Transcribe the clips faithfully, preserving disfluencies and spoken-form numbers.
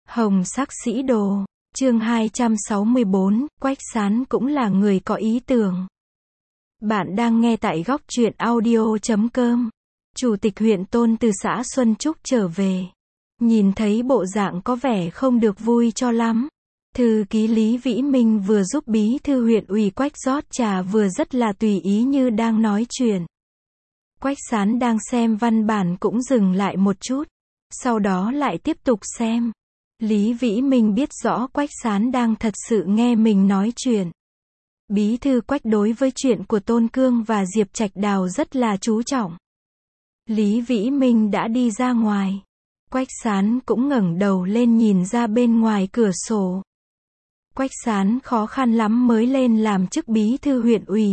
Hồng sắc sĩ đồ, chương hai trăm sáu mươi bốn, Quách Sán cũng là người có ý tưởng. Bạn đang nghe tại góc truyện audio chấm com. Chủ tịch huyện Tôn từ xã Xuân Trúc trở về. Nhìn thấy bộ dạng có vẻ không được vui cho lắm. Thư ký Lý Vĩ Minh vừa giúp bí thư huyện ủy Quách rót trà vừa rất là tùy ý như đang nói chuyện. Quách Sán đang xem văn bản cũng dừng lại một chút. Sau đó lại tiếp tục xem. Lý Vĩ Minh biết rõ Quách Sán đang thật sự nghe mình nói chuyện. Bí thư Quách đối với chuyện của Tôn Cương và Diệp Trạch Đào rất là chú trọng. Lý Vĩ Minh đã đi ra ngoài. Quách Sán cũng ngẩng đầu lên nhìn ra bên ngoài cửa sổ. Quách Sán khó khăn lắm mới lên làm chức bí thư huyện ủy.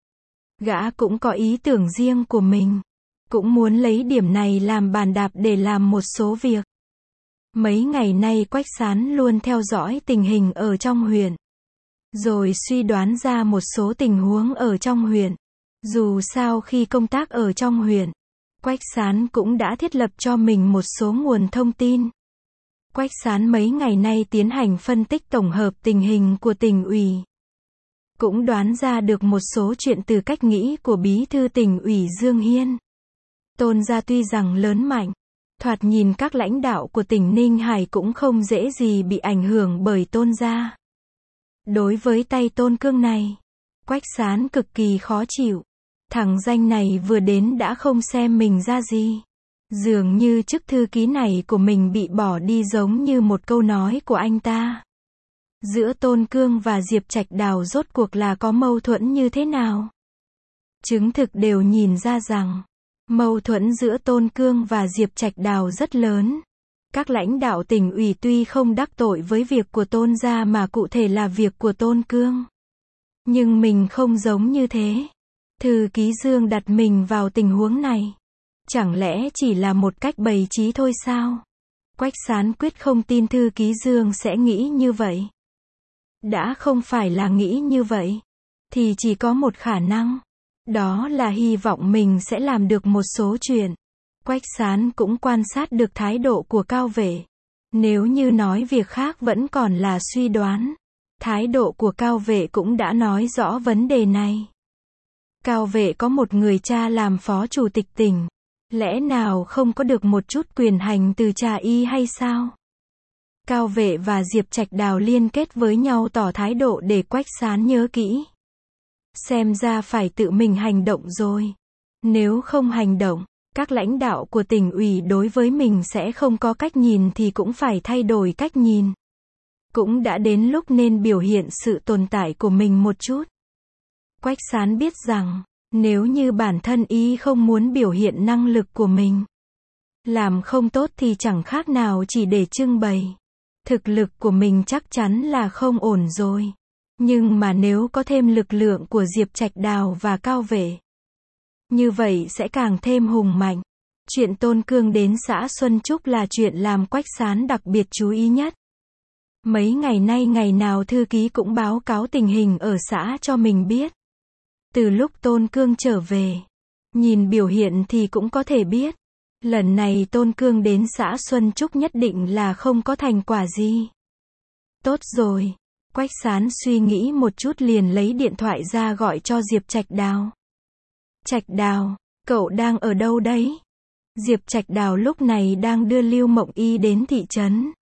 Gã cũng có ý tưởng riêng của mình. Cũng muốn lấy điểm này làm bàn đạp để làm một số việc. Mấy ngày nay Quách Sán luôn theo dõi tình hình ở trong huyện. Rồi suy đoán ra một số tình huống ở trong huyện. Dù sao khi công tác ở trong huyện, Quách Sán cũng đã thiết lập cho mình một số nguồn thông tin. Quách Sán mấy ngày nay tiến hành phân tích tổng hợp tình hình của tỉnh ủy. Cũng đoán ra được một số chuyện từ cách nghĩ của bí thư tỉnh ủy Dương Hiên. Tôn gia tuy rằng lớn mạnh, thoạt nhìn các lãnh đạo của tỉnh Ninh Hải cũng không dễ gì bị ảnh hưởng bởi Tôn gia. Đối với tay Tôn Cương này, Quách Sán cực kỳ khó chịu. Thằng danh này vừa đến đã không xem mình ra gì. Dường như chức thư ký này của mình bị bỏ đi giống như một câu nói của anh ta. Giữa Tôn Cương và Diệp Trạch Đào rốt cuộc là có mâu thuẫn như thế nào? Chứng thực đều nhìn ra rằng, mâu thuẫn giữa Tôn Cương và Diệp Trạch Đào rất lớn. Các lãnh đạo tỉnh ủy tuy không đắc tội với việc của Tôn gia mà cụ thể là việc của Tôn Cương. Nhưng mình không giống như thế. Thư ký Dương đặt mình vào tình huống này. Chẳng lẽ chỉ là một cách bày trí thôi sao? Quách Sán quyết không tin thư ký Dương sẽ nghĩ như vậy. Đã không phải là nghĩ như vậy, thì chỉ có một khả năng. Đó là hy vọng mình sẽ làm được một số chuyện. Quách Sán cũng quan sát được thái độ của Cao Vệ. Nếu như nói việc khác vẫn còn là suy đoán. Thái độ của Cao Vệ cũng đã nói rõ vấn đề này. Cao Vệ có một người cha làm phó chủ tịch tỉnh. Lẽ nào không có được một chút quyền hành từ cha y hay sao? Cao Vệ và Diệp Trạch Đào liên kết với nhau tỏ thái độ để Quách Sán nhớ kỹ. Xem ra phải tự mình hành động rồi. Nếu không hành động, các lãnh đạo của tỉnh ủy đối với mình sẽ không có cách nhìn thì cũng phải thay đổi cách nhìn. Cũng đã đến lúc nên biểu hiện sự tồn tại của mình một chút. Quách Sán biết rằng, nếu như bản thân y không muốn biểu hiện năng lực của mình, làm không tốt thì chẳng khác nào chỉ để trưng bày. Thực lực của mình chắc chắn là không ổn rồi. Nhưng mà nếu có thêm lực lượng của Diệp Trạch Đào và Cao Vệ, như vậy sẽ càng thêm hùng mạnh. Chuyện Tôn Cương đến xã Xuân Trúc là chuyện làm Quách Sán đặc biệt chú ý nhất. Mấy ngày nay ngày nào thư ký cũng báo cáo tình hình ở xã cho mình biết. Từ lúc Tôn Cương trở về, nhìn biểu hiện thì cũng có thể biết. Lần này Tôn Cương đến xã Xuân Trúc nhất định là không có thành quả gì. Tốt rồi. Quách Sán suy nghĩ một chút liền lấy điện thoại ra gọi cho Diệp Trạch Đào. Trạch Đào, cậu đang ở đâu đấy? Diệp Trạch Đào lúc này đang đưa Lưu Mộng Y đến thị trấn.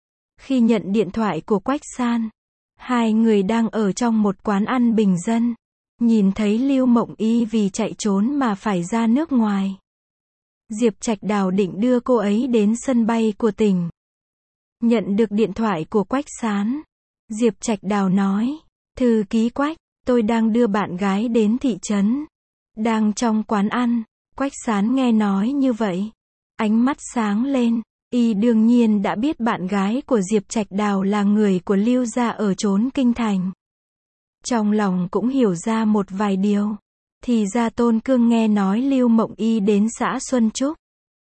Khi nhận điện thoại của Quách Sán, hai người đang ở trong một quán ăn bình dân. Nhìn thấy Lưu Mộng Y vì chạy trốn mà phải ra nước ngoài. Diệp Trạch Đào định đưa cô ấy đến sân bay của tỉnh. Nhận được điện thoại của Quách Sán, Diệp Trạch Đào nói, thư ký Quách, tôi đang đưa bạn gái đến thị trấn. Đang trong quán ăn, Quách Sán nghe nói như vậy. Ánh mắt sáng lên, y đương nhiên đã biết bạn gái của Diệp Trạch Đào là người của Lưu gia ở trốn kinh thành. Trong lòng cũng hiểu ra một vài điều. Thì ra Tôn Cương nghe nói Lưu Mộng Y đến xã Xuân Trúc,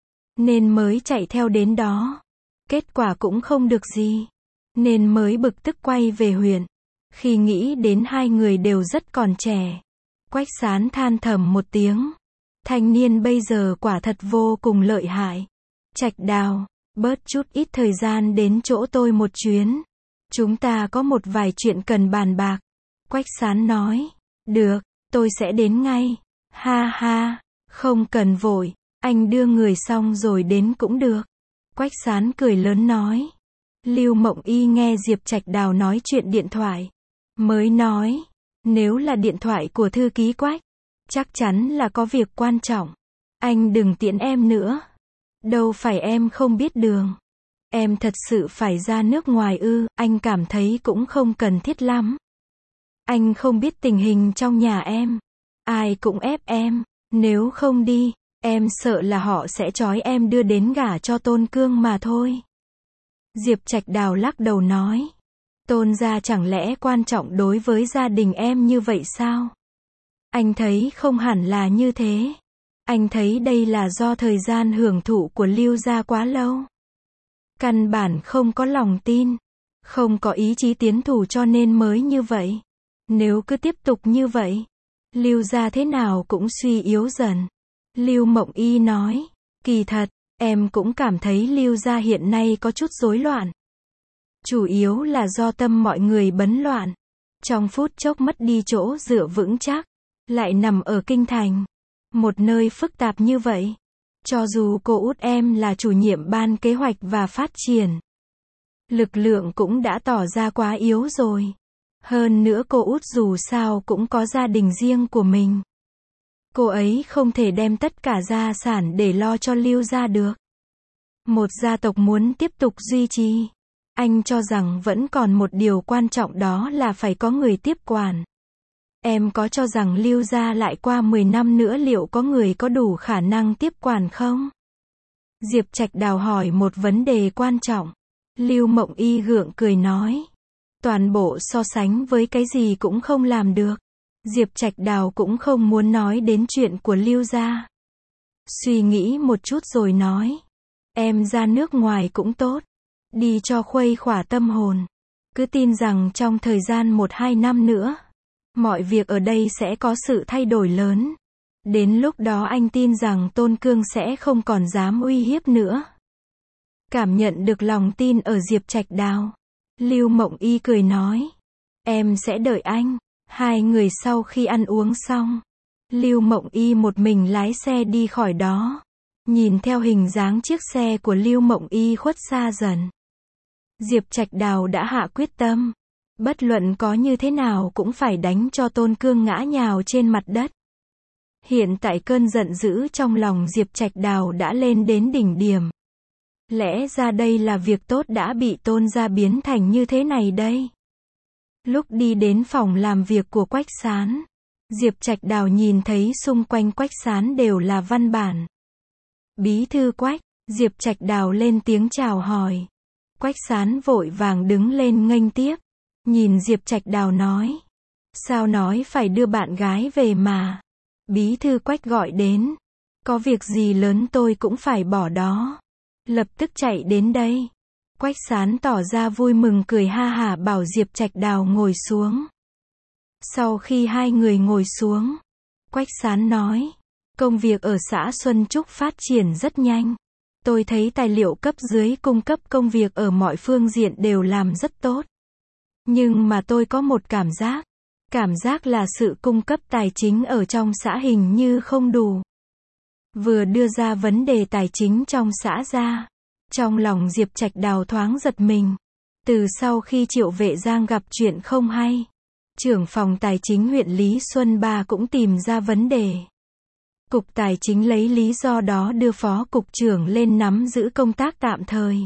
nên mới chạy theo đến đó. Kết quả cũng không được gì, nên mới bực tức quay về huyện. Khi nghĩ đến hai người đều rất còn trẻ, Quách Sán than thầm một tiếng. Thanh niên bây giờ quả thật vô cùng lợi hại. Trạch Đào, bớt chút ít thời gian đến chỗ tôi một chuyến. Chúng ta có một vài chuyện cần bàn bạc. Quách Sán nói. Được, tôi sẽ đến ngay. Ha ha, không cần vội, anh đưa người xong rồi đến cũng được. Quách Sán cười lớn nói. Lưu Mộng Y nghe Diệp Trạch Đào nói chuyện điện thoại, mới nói, nếu là điện thoại của thư ký Quách, chắc chắn là có việc quan trọng. Anh đừng tiễn em nữa. Đâu phải em không biết đường. Em thật sự phải ra nước ngoài ư? Anh cảm thấy cũng không cần thiết lắm. Anh không biết tình hình trong nhà em. Ai cũng ép em. Nếu không đi, em sợ là họ sẽ trói em đưa đến gả cho Tôn Cương mà thôi. Diệp Trạch Đào lắc đầu nói. Tôn gia chẳng lẽ quan trọng đối với gia đình em như vậy sao? Anh thấy không hẳn là như thế. Anh thấy đây là do thời gian hưởng thụ của Lưu gia quá lâu. Căn bản không có lòng tin, không có ý chí tiến thủ cho nên mới như vậy. Nếu cứ tiếp tục như vậy, Lưu gia thế nào cũng suy yếu dần. Lưu Mộng Y nói, kỳ thật, em cũng cảm thấy Lưu gia hiện nay có chút rối loạn. Chủ yếu là do tâm mọi người bấn loạn. Trong phút chốc mất đi chỗ dựa vững chắc, lại nằm ở kinh thành. Một nơi phức tạp như vậy. Cho dù cô út em là chủ nhiệm ban kế hoạch và phát triển, lực lượng cũng đã tỏ ra quá yếu rồi. Hơn nữa cô út dù sao cũng có gia đình riêng của mình. Cô ấy không thể đem tất cả gia sản để lo cho Lưu gia được. Một gia tộc muốn tiếp tục duy trì, anh cho rằng vẫn còn một điều quan trọng, đó là phải có người tiếp quản. Em có cho rằng Lưu gia lại qua mười năm nữa liệu có người có đủ khả năng tiếp quản không? Diệp Trạch Đào hỏi một vấn đề quan trọng. Lưu Mộng Y gượng cười nói. Toàn bộ so sánh với cái gì cũng không làm được. Diệp Trạch Đào cũng không muốn nói đến chuyện của Lưu gia. Suy nghĩ một chút rồi nói. Em ra nước ngoài cũng tốt. Đi cho khuây khỏa tâm hồn. Cứ tin rằng trong thời gian một hai năm nữa, mọi việc ở đây sẽ có sự thay đổi lớn. Đến lúc đó anh tin rằng Tôn Cương sẽ không còn dám uy hiếp nữa. Cảm nhận được lòng tin ở Diệp Trạch Đào, Lưu Mộng Y cười nói. Em sẽ đợi anh. Hai người sau khi ăn uống xong, Lưu Mộng Y một mình lái xe đi khỏi đó. Nhìn theo hình dáng chiếc xe của Lưu Mộng Y khuất xa dần, Diệp Trạch Đào đã hạ quyết tâm. Bất luận có như thế nào cũng phải đánh cho Tôn Cương ngã nhào trên mặt đất. Hiện tại cơn giận dữ trong lòng Diệp Trạch Đào đã lên đến đỉnh điểm. Lẽ ra đây là việc tốt đã bị Tôn gia biến thành như thế này đây. Lúc đi đến phòng làm việc của Quách Sán, Diệp Trạch Đào nhìn thấy xung quanh Quách Sán đều là văn bản. Bí thư Quách, Diệp Trạch Đào lên tiếng chào hỏi. Quách Sán vội vàng đứng lên nghênh tiếp. Nhìn Diệp Trạch Đào nói. Sao nói phải đưa bạn gái về mà. Bí thư Quách gọi đến. Có việc gì lớn tôi cũng phải bỏ đó. Lập tức chạy đến đây. Quách Sán tỏ ra vui mừng cười ha hả bảo Diệp Trạch Đào ngồi xuống. Sau khi hai người ngồi xuống, Quách Sán nói. Công việc ở xã Xuân Trúc phát triển rất nhanh. Tôi thấy tài liệu cấp dưới cung cấp công việc ở mọi phương diện đều làm rất tốt. Nhưng mà tôi có một cảm giác. Cảm giác là sự cung cấp tài chính ở trong xã hình như không đủ. Vừa đưa ra vấn đề tài chính trong xã ra, trong lòng Diệp Trạch Đào thoáng giật mình. Từ sau khi Triệu Vệ Giang gặp chuyện không hay, trưởng phòng tài chính huyện Lý Xuân Ba cũng tìm ra vấn đề. Cục Tài chính lấy lý do đó đưa phó cục trưởng lên nắm giữ công tác tạm thời.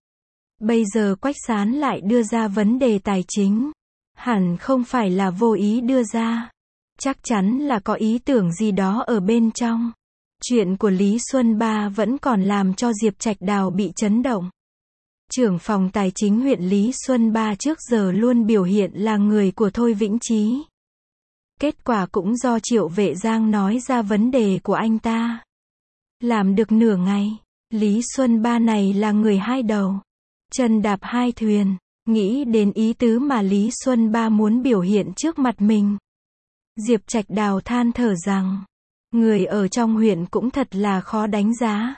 Bây giờ Quách Sán lại đưa ra vấn đề tài chính. Hẳn không phải là vô ý đưa ra. Chắc chắn là có ý tưởng gì đó ở bên trong. Chuyện của Lý Xuân Ba vẫn còn làm cho Diệp Trạch Đào bị chấn động. Trưởng phòng tài chính huyện Lý Xuân Ba trước giờ luôn biểu hiện là người của Thôi Vĩnh Chí. Kết quả cũng do Triệu Vệ Giang nói ra vấn đề của anh ta. Làm được nửa ngày, Lý Xuân Ba này là người hai đầu, chân đạp hai thuyền. Nghĩ đến ý tứ mà Lý Xuân Ba muốn biểu hiện trước mặt mình, Diệp Trạch Đào than thở rằng, người ở trong huyện cũng thật là khó đánh giá.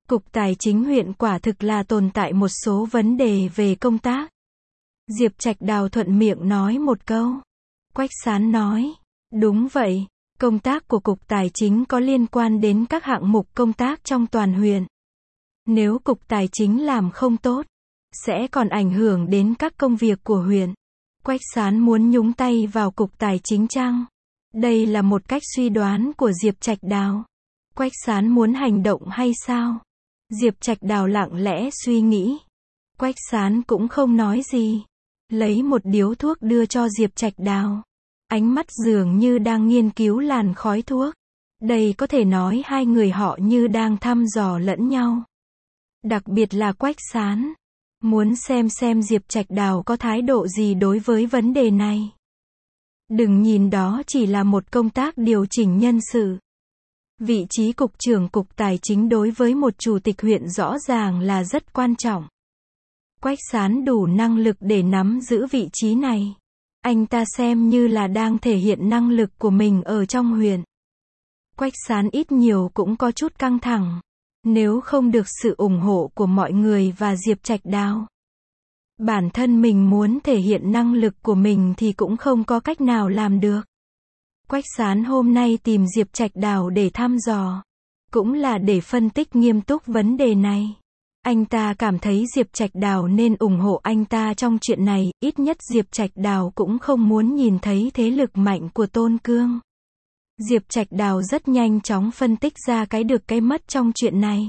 Cục Tài chính huyện quả thực là tồn tại một số vấn đề về công tác. Diệp Trạch Đào thuận miệng nói một câu. Quách Sán nói, đúng vậy, công tác của Cục Tài chính có liên quan đến các hạng mục công tác trong toàn huyện. Nếu Cục Tài chính làm không tốt, sẽ còn ảnh hưởng đến các công việc của huyện. Quách Sán muốn nhúng tay vào Cục Tài chính chăng? Đây là một cách suy đoán của Diệp Trạch Đào. Quách Sán muốn hành động hay sao? Diệp Trạch Đào lặng lẽ suy nghĩ. Quách Sán cũng không nói gì. Lấy một điếu thuốc đưa cho Diệp Trạch Đào. Ánh mắt dường như đang nghiên cứu làn khói thuốc. Đây có thể nói hai người họ như đang thăm dò lẫn nhau. Đặc biệt là Quách Sán. Muốn xem xem Diệp Trạch Đào có thái độ gì đối với vấn đề này. Đừng nhìn đó chỉ là một công tác điều chỉnh nhân sự. Vị trí cục trưởng Cục Tài chính đối với một chủ tịch huyện rõ ràng là rất quan trọng. Quách Sán đủ năng lực để nắm giữ vị trí này. Anh ta xem như là đang thể hiện năng lực của mình ở trong huyện. Quách Sán ít nhiều cũng có chút căng thẳng. Nếu không được sự ủng hộ của mọi người và Diệp Trạch Đào, bản thân mình muốn thể hiện năng lực của mình thì cũng không có cách nào làm được. Quách Sán hôm nay tìm Diệp Trạch Đào để thăm dò, cũng là để phân tích nghiêm túc vấn đề này. Anh ta cảm thấy Diệp Trạch Đào nên ủng hộ anh ta trong chuyện này, ít nhất Diệp Trạch Đào cũng không muốn nhìn thấy thế lực mạnh của Tôn Cương. Diệp Trạch Đào rất nhanh chóng phân tích ra cái được cái mất trong chuyện này.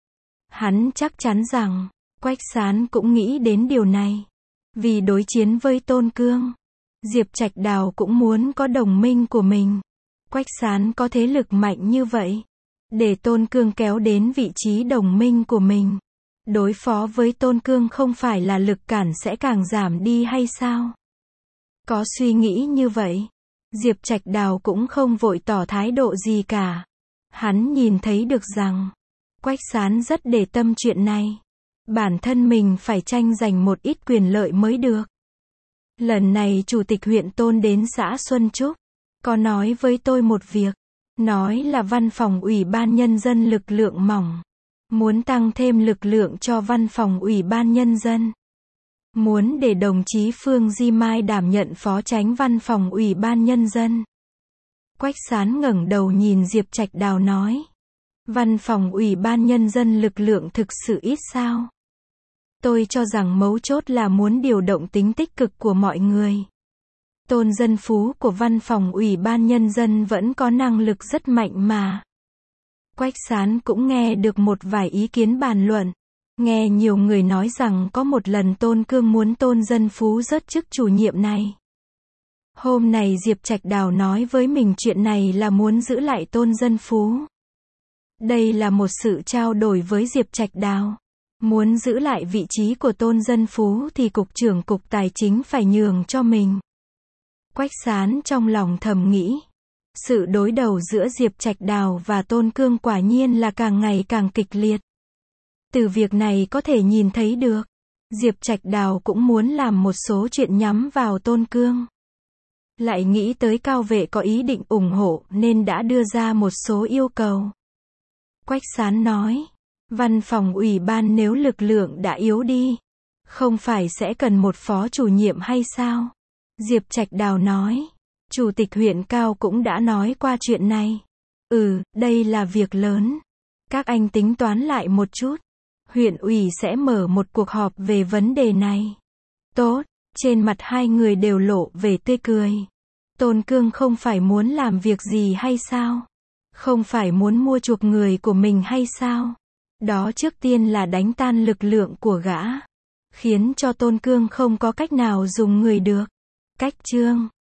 Hắn chắc chắn rằng, Quách Sán cũng nghĩ đến điều này. Vì đối chiến với Tôn Cương, Diệp Trạch Đào cũng muốn có đồng minh của mình. Quách Sán có thế lực mạnh như vậy, để Tôn Cương kéo đến vị trí đồng minh của mình. Đối phó với Tôn Cương không phải là lực cản sẽ càng giảm đi hay sao? Có suy nghĩ như vậy, Diệp Trạch Đào cũng không vội tỏ thái độ gì cả. Hắn nhìn thấy được rằng, Quách Sán rất để tâm chuyện này. Bản thân mình phải tranh giành một ít quyền lợi mới được. Lần này Chủ tịch huyện Tôn đến xã Xuân Trúc, có nói với tôi một việc. Nói là văn phòng ủy ban nhân dân lực lượng mỏng. Muốn tăng thêm lực lượng cho văn phòng ủy ban nhân dân. Muốn để đồng chí Phương Di Mai đảm nhận phó chánh văn phòng ủy ban nhân dân. Quách Sán ngẩng đầu nhìn Diệp Trạch Đào nói. Văn phòng ủy ban nhân dân lực lượng thực sự ít sao? Tôi cho rằng mấu chốt là muốn điều động tính tích cực của mọi người. Tôn Dân Phú của văn phòng ủy ban nhân dân vẫn có năng lực rất mạnh mà. Quách Sán cũng nghe được một vài ý kiến bàn luận. Nghe nhiều người nói rằng có một lần Tôn Cương muốn Tôn Dân Phú rớt chức chủ nhiệm này. Hôm nay Diệp Trạch Đào nói với mình chuyện này là muốn giữ lại Tôn Dân Phú. Đây là một sự trao đổi với Diệp Trạch Đào. Muốn giữ lại vị trí của Tôn Dân Phú thì Cục trưởng Cục Tài chính phải nhường cho mình. Quách Sán trong lòng thầm nghĩ. Sự đối đầu giữa Diệp Trạch Đào và Tôn Cương quả nhiên là càng ngày càng kịch liệt. Từ việc này có thể nhìn thấy được, Diệp Trạch Đào cũng muốn làm một số chuyện nhắm vào Tôn Cương. Lại nghĩ tới Cao Vệ có ý định ủng hộ nên đã đưa ra một số yêu cầu. Quách Sán nói, văn phòng ủy ban nếu lực lượng đã yếu đi, không phải sẽ cần một phó chủ nhiệm hay sao? Diệp Trạch Đào nói, Chủ tịch huyện Cao cũng đã nói qua chuyện này. Ừ, đây là việc lớn. Các anh tính toán lại một chút. Huyện ủy sẽ mở một cuộc họp về vấn đề này. Tốt, trên mặt hai người đều lộ vẻ tươi cười. Tôn Cương không phải muốn làm việc gì hay sao? Không phải muốn mua chuộc người của mình hay sao? Đó trước tiên là đánh tan lực lượng của gã. Khiến cho Tôn Cương không có cách nào dùng người được. Cách chương